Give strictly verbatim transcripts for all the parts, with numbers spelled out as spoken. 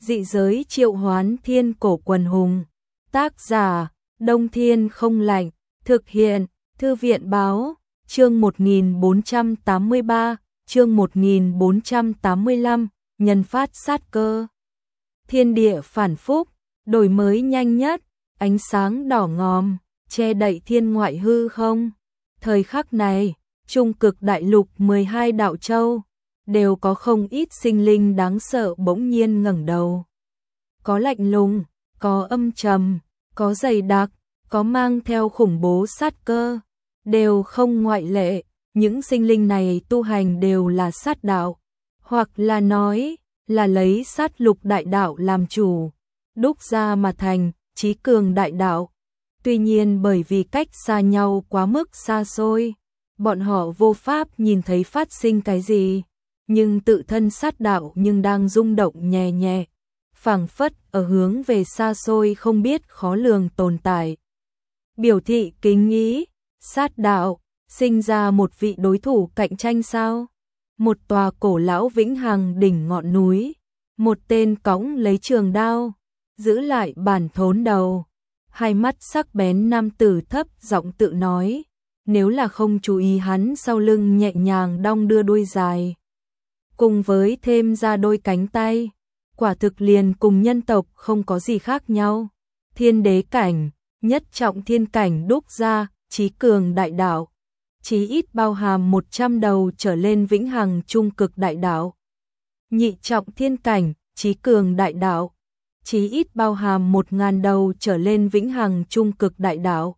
Dị giới triệu hoán thiên cổ quần hùng. Tác giả, Đông Thiên không lạnh. Thực hiện, Thư viện báo, chương một nghìn bốn trăm tám mươi ba, chương một nghìn bốn trăm tám mươi lăm, nhân phát sát cơ. Thiên địa phản phúc, đổi mới nhanh nhất, ánh sáng đỏ ngòm, che đậy thiên ngoại hư không. Thời khắc này, trung cực đại lục mười hai đạo châu, đều có không ít sinh linh đáng sợ bỗng nhiên ngẩng đầu. Có lạnh lùng, có âm trầm, có dày đặc, có mang theo khủng bố sát cơ, đều không ngoại lệ. Những sinh linh này tu hành đều là sát đạo, hoặc là nói là lấy sát lục đại đạo làm chủ, đúc ra mà thành chí cường đại đạo. Tuy nhiên bởi vì cách xa nhau quá mức xa xôi, bọn họ vô pháp nhìn thấy phát sinh cái gì, nhưng tự thân sát đạo nhưng đang rung động nhẹ nhẹ, phảng phất ở hướng về xa xôi không biết khó lường tồn tại. Biểu thị kính ý, sát đạo, sinh ra một vị đối thủ cạnh tranh sao? Một tòa cổ lão vĩnh hằng đỉnh ngọn núi, một tên cõng lấy trường đao, giữ lại bản thốn đầu. Hai mắt sắc bén nam tử thấp giọng tự nói, nếu là không chú ý hắn sau lưng nhẹ nhàng đong đưa đuôi dài, cùng với thêm ra đôi cánh tay, quả thực liền cùng nhân tộc không có gì khác nhau. Thiên đế cảnh, nhất trọng thiên cảnh đúc ra, chí cường đại đạo, chí ít bao hàm một trăm đầu trở lên vĩnh hằng trung cực đại đạo. Nhị trọng thiên cảnh, chí cường đại đạo, chí ít bao hàm một ngàn đầu trở lên vĩnh hằng trung cực đại đạo.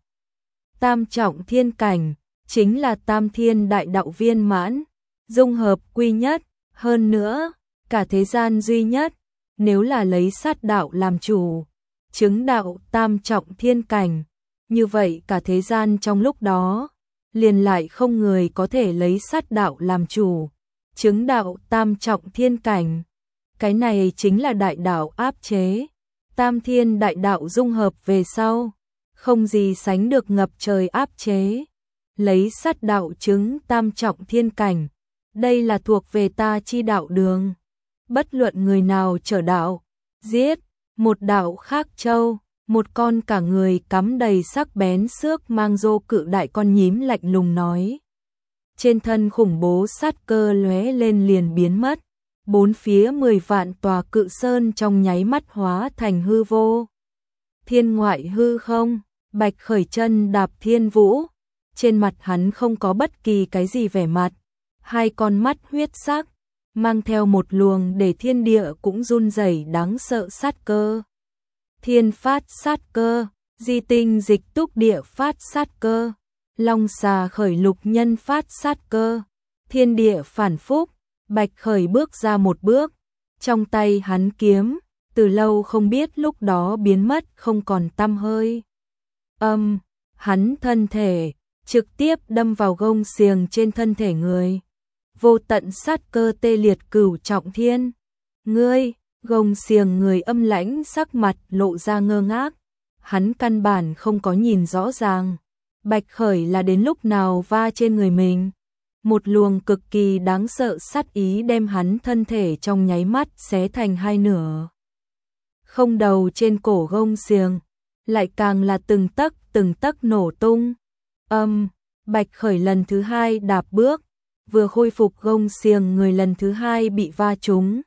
Tam trọng thiên cảnh, chính là tam thiên đại đạo viên mãn, dung hợp quy nhất, hơn nữa, cả thế gian duy nhất, nếu là lấy sát đạo làm chủ, chứng đạo tam trọng thiên cảnh, như vậy cả thế gian trong lúc đó, liền lại không người có thể lấy sát đạo làm chủ, chứng đạo tam trọng thiên cảnh. Cái này chính là đại đạo áp chế, tam thiên đại đạo dung hợp về sau, không gì sánh được ngập trời áp chế. Lấy sát đạo chứng tam trọng thiên cảnh, đây là thuộc về ta chi đạo đường. Bất luận người nào trở đạo, giết, một đạo khác châu, một con cả người cắm đầy sắc bén xước mang rô cự đại con nhím lạnh lùng nói. Trên thân khủng bố sát cơ lóe lên liền biến mất. Bốn phía mười vạn tòa cự sơn trong nháy mắt hóa thành hư vô. Thiên ngoại hư không, Bạch Khởi chân đạp thiên vũ, trên mặt hắn không có bất kỳ cái gì vẻ mặt, hai con mắt huyết sắc, mang theo một luồng để thiên địa cũng run rẩy đáng sợ sát cơ. Thiên phát sát cơ, di tinh dịch túc địa phát sát cơ, long xà khởi lục nhân phát sát cơ, thiên địa phản phúc. Bạch Khởi bước ra một bước, trong tay hắn kiếm, từ lâu không biết lúc đó biến mất không còn tăm hơi. Âm, hắn thân thể, trực tiếp đâm vào gông xiềng trên thân thể người. Vô tận sát cơ tê liệt cửu trọng thiên. Ngươi, gông xiềng người âm lãnh sắc mặt lộ ra ngơ ngác. Hắn căn bản không có nhìn rõ ràng. Bạch Khởi là đến lúc nào va trên người mình. Một luồng cực kỳ đáng sợ sát ý đem hắn thân thể trong nháy mắt xé thành hai nửa. Không đầu trên cổ gông xiềng, lại càng là từng tấc từng tấc nổ tung. Âm, Bạch Khởi lần thứ hai đạp bước, vừa khôi phục gông xiềng người lần thứ hai bị va trúng.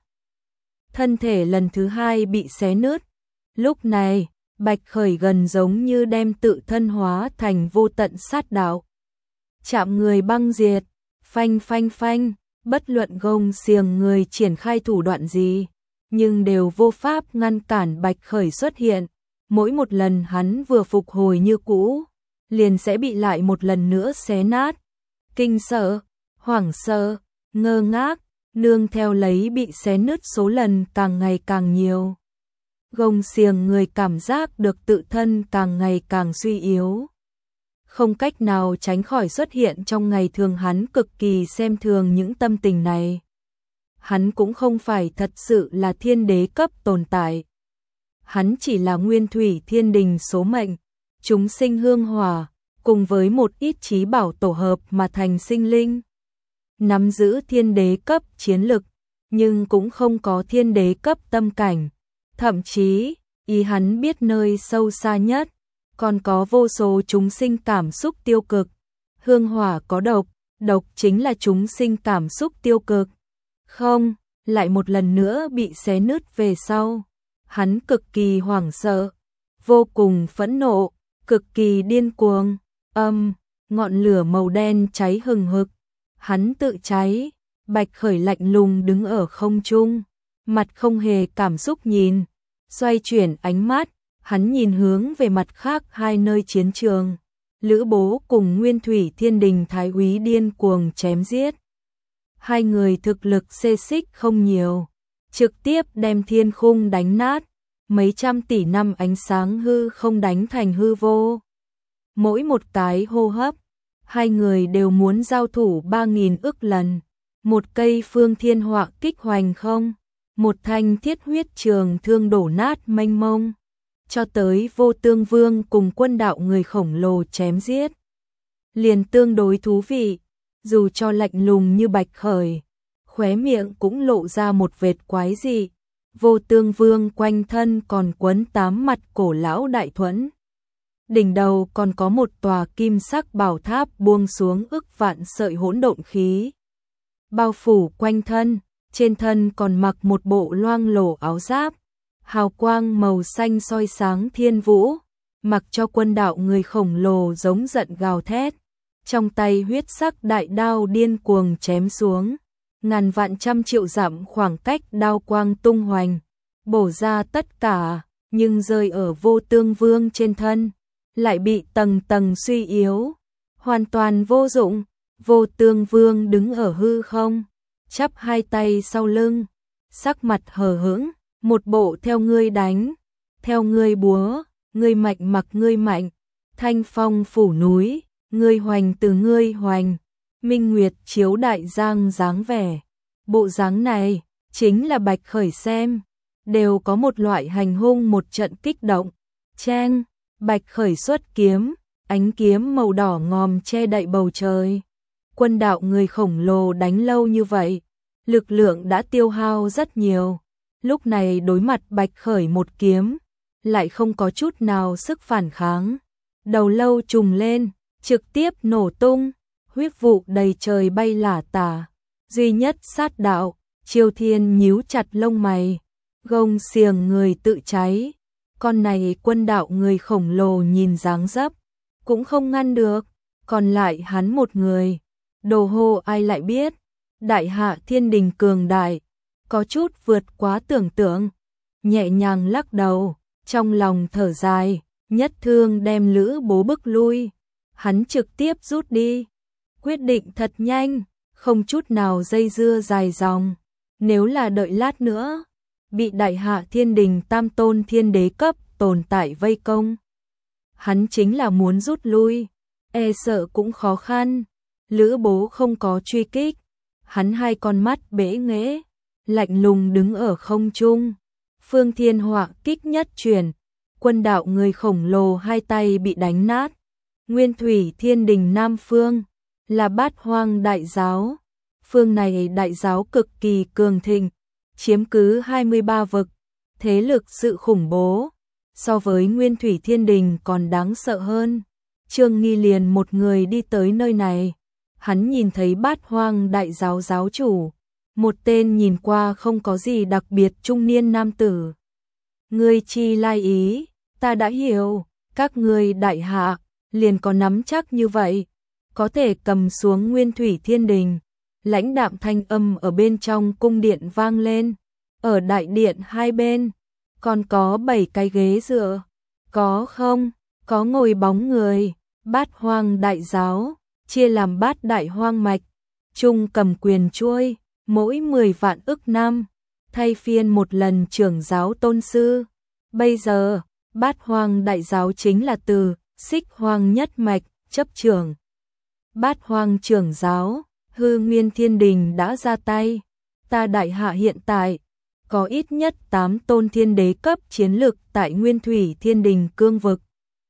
Thân thể lần thứ hai bị xé nứt. Lúc này, Bạch Khởi gần giống như đem tự thân hóa thành vô tận sát đạo. Chạm người băng diệt. Phanh phanh phanh, bất luận gông xiềng người triển khai thủ đoạn gì, nhưng đều vô pháp ngăn cản Bạch Khởi xuất hiện. Mỗi một lần hắn vừa phục hồi như cũ, liền sẽ bị lại một lần nữa xé nát. Kinh sợ, hoảng sợ, ngơ ngác, nương theo lấy bị xé nứt số lần càng ngày càng nhiều. Gông xiềng người cảm giác được tự thân càng ngày càng suy yếu. Không cách nào tránh khỏi xuất hiện trong ngày thường, hắn cực kỳ xem thường những tâm tình này. Hắn cũng không phải thật sự là thiên đế cấp tồn tại. Hắn chỉ là nguyên thủy thiên đình số mệnh, chúng sinh hương hỏa, cùng với một ít trí bảo tổ hợp mà thành sinh linh. Nắm giữ thiên đế cấp chiến lực, nhưng cũng không có thiên đế cấp tâm cảnh, Thậm chí, ý hắn biết nơi sâu xa nhất, còn có vô số chúng sinh cảm xúc tiêu cực. Hương hỏa có độc, độc chính là chúng sinh cảm xúc tiêu cực. Không, lại một lần nữa bị xé nứt về sau. Hắn cực kỳ hoảng sợ, vô cùng phẫn nộ, cực kỳ điên cuồng. Âm, ngọn lửa màu đen cháy hừng hực. Hắn tự cháy, Bạch Khởi lạnh lùng đứng ở không trung, mặt không hề cảm xúc nhìn, xoay chuyển ánh mắt, hắn nhìn hướng về mặt khác hai nơi chiến trường. Lữ Bố cùng Nguyên Thủy Thiên Đình Thái úy điên cuồng chém giết. Hai người thực lực xê xích không nhiều, trực tiếp đem thiên khung đánh nát, mấy trăm tỷ năm ánh sáng hư không đánh thành hư vô. Mỗi một cái hô hấp, hai người đều muốn giao thủ ba nghìn ức lần. Một cây phương thiên họa kích hoành không, một thanh thiết huyết trường thương đổ nát mênh mông, cho tới Vô Tương Vương cùng quân đạo người khổng lồ chém giết. Liền tương đối thú vị, dù cho lạnh lùng như Bạch Khởi, khóe miệng cũng lộ ra một vệt quái dị. Vô Tương Vương quanh thân còn quấn tám mặt cổ lão đại thuẫn. Đỉnh đầu còn có một tòa kim sắc bảo tháp buông xuống ức vạn sợi hỗn độn khí. Bao phủ quanh thân, trên thân còn mặc một bộ loang lổ áo giáp, hào quang màu xanh soi sáng thiên vũ, mặc cho quân đạo người khổng lồ giống giận gào thét. Trong tay huyết sắc đại đao điên cuồng chém xuống, ngàn vạn trăm triệu dặm khoảng cách đao quang tung hoành, bổ ra tất cả, nhưng rơi ở Vô Tương Vương trên thân, lại bị tầng tầng suy yếu, hoàn toàn vô dụng. Vô Tương Vương đứng ở hư không, chắp hai tay sau lưng, sắc mặt hờ hững, một bộ theo ngươi đánh, theo ngươi búa, ngươi mạnh mặc ngươi mạnh, thanh phong phủ núi, ngươi hoành từ ngươi hoành, minh nguyệt chiếu đại giang dáng vẻ. Bộ dáng này, chính là Bạch Khởi xem, đều có một loại hành hung một trận kích động. Cheng, Bạch Khởi xuất kiếm, ánh kiếm màu đỏ ngòm che đậy bầu trời. Quân đạo người khổng lồ đánh lâu như vậy, lực lượng đã tiêu hao rất nhiều. Lúc này đối mặt Bạch Khởi một kiếm, lại không có chút nào sức phản kháng. Đầu lâu trùng lên, trực tiếp nổ tung, huyết vụ đầy trời bay lả tả. Duy nhất sát đạo, Chiêu Thiên nhíu chặt lông mày, gông xiềng người tự cháy. Con này quân đạo người khổng lồ nhìn dáng dấp, cũng không ngăn được, còn lại hắn một người. Đồ hô ai lại biết, đại hạ thiên đình cường đại, có chút vượt quá tưởng tượng. Nhẹ nhàng lắc đầu, trong lòng thở dài, nhất thương đem Lữ Bố bức lui. Hắn trực tiếp rút đi, quyết định thật nhanh, không chút nào dây dưa dài dòng. Nếu là đợi lát nữa, bị đại hạ thiên đình tam tôn thiên đế cấp tồn tại vây công, hắn chính là muốn rút lui, e sợ cũng khó khăn. Lữ Bố không có truy kích, hắn hai con mắt bẽ nghễ, lạnh lùng đứng ở không trung. Phương thiên họa kích nhất chuyển, quân đạo người khổng lồ hai tay bị đánh nát. Nguyên Thủy Thiên Đình Nam Phương là Bát Hoang Đại Giáo, phương này đại giáo cực kỳ cường thịnh, chiếm cứ hai mươi ba vực, thế lực sự khủng bố, so với Nguyên Thủy Thiên Đình còn đáng sợ hơn. Trương Nghi liền một người đi tới nơi này, hắn nhìn thấy Bát Hoang Đại Giáo giáo chủ, một tên nhìn qua không có gì đặc biệt trung niên nam tử. Ngươi chi lai ý, ta đã hiểu, các ngươi đại hạ, liền có nắm chắc như vậy, có thể cầm xuống Nguyên Thủy Thiên Đình. Lãnh đạm thanh âm ở bên trong cung điện vang lên, ở đại điện hai bên, còn có bảy cái ghế dựa, có không, có ngồi bóng người. Bát Hoang Đại Giáo, chia làm bát đại hoang mạch, chung cầm quyền chuôi, mỗi mười vạn ức năm, thay phiên một lần trưởng giáo tôn sư. Bây giờ, Bát Hoang Đại Giáo chính là từ Xích Hoang nhất mạch chấp trưởng. Bát Hoang trưởng giáo, Hư Nguyên Thiên Đình đã ra tay, ta đại hạ hiện tại có ít nhất tám tôn thiên đế cấp chiến lực tại Nguyên Thủy Thiên Đình cương vực.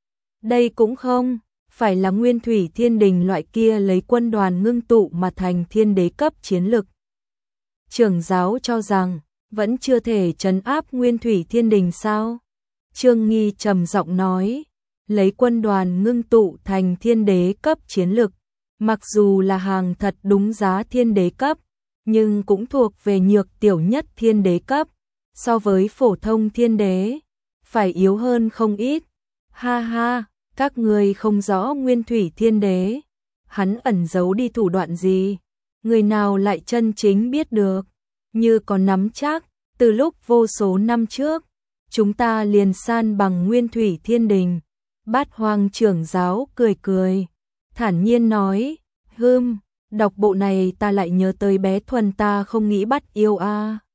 Đây cũng không phải là Nguyên Thủy Thiên Đình loại kia lấy quân đoàn ngưng tụ mà thành thiên đế cấp chiến lực. Trưởng giáo cho rằng, vẫn chưa thể trấn áp Nguyên Thủy Thiên Đình sao? Trương Nghi trầm giọng nói, lấy quân đoàn ngưng tụ thành thiên đế cấp chiến lực, mặc dù là hàng thật đúng giá thiên đế cấp, nhưng cũng thuộc về nhược tiểu nhất thiên đế cấp, so với phổ thông thiên đế, phải yếu hơn không ít. Ha ha, các người không rõ Nguyên Thủy Thiên Đế, hắn ẩn giấu đi thủ đoạn gì, người nào lại chân chính biết được, như có nắm chắc, từ lúc vô số năm trước, chúng ta liền san bằng Nguyên Thủy Thiên Đình. Bát Hoang trưởng giáo cười cười, thản nhiên nói, hưm, đọc bộ này ta lại nhớ tới bé Thuần ta không nghĩ bắt yêu a.